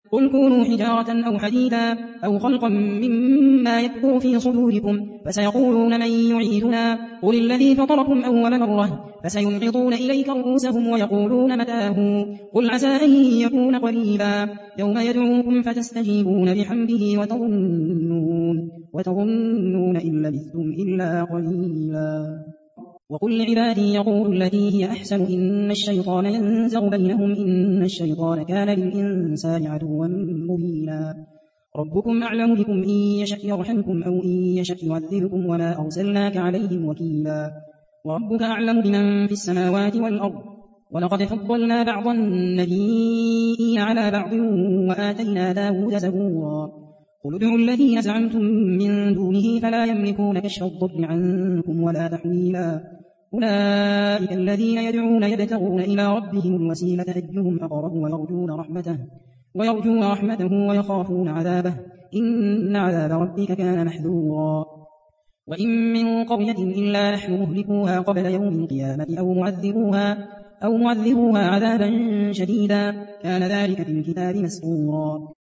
قل كونوا حجارة أو حديدا أو خلقا مما يكبر في صدوركم فسيقولون من يعيدنا قل الذي فطركم أول مرة فسينغضون إليك رؤوسهم ويقولون متاه قل عسى أن يكون قريبا يوم يدعوكم فتستجيبون بحمده وتظنون إن لبثتم إلا قليلا وقل لعبادي يقولوا التي هي أحسن إن الشيطان ينزغ بينهم إن الشيطان كان للإنسان عدوا مبينا ربكم أعلم بكم إن يشأ يرحمكم أو إن يشأ يعذبكم وما أرسلناك عليهم وكيلا وربك أعلم بمن في السماوات والأرض ولقد فضلنا بعض النبيين على بعض وآتينا داود زبورا قل ادعوا الذين زعمتم من دونه فلا يملكون كشف الضر عنكم ولا تحويلا أولئك الذين يدعون يبتغون إلى ربهم الوسيلة أيهم أقرب ويرجون رحمته ويخافون عذابه إن عذاب ربك كان محذورا وإن من قرية إلا نحن مهلكوها قبل يوم القيامة أو معذبوها عذابا شديدا كان ذلك في الكتاب مسطورا